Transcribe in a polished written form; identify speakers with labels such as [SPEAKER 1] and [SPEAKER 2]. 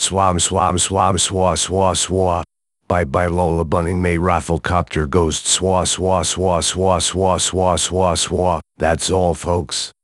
[SPEAKER 1] Swab swab swab swa swa swa. Bye bye Lola Bunny May Rafflecopter Ghost swa swa swa swa swa swa swa swa. That's all folks.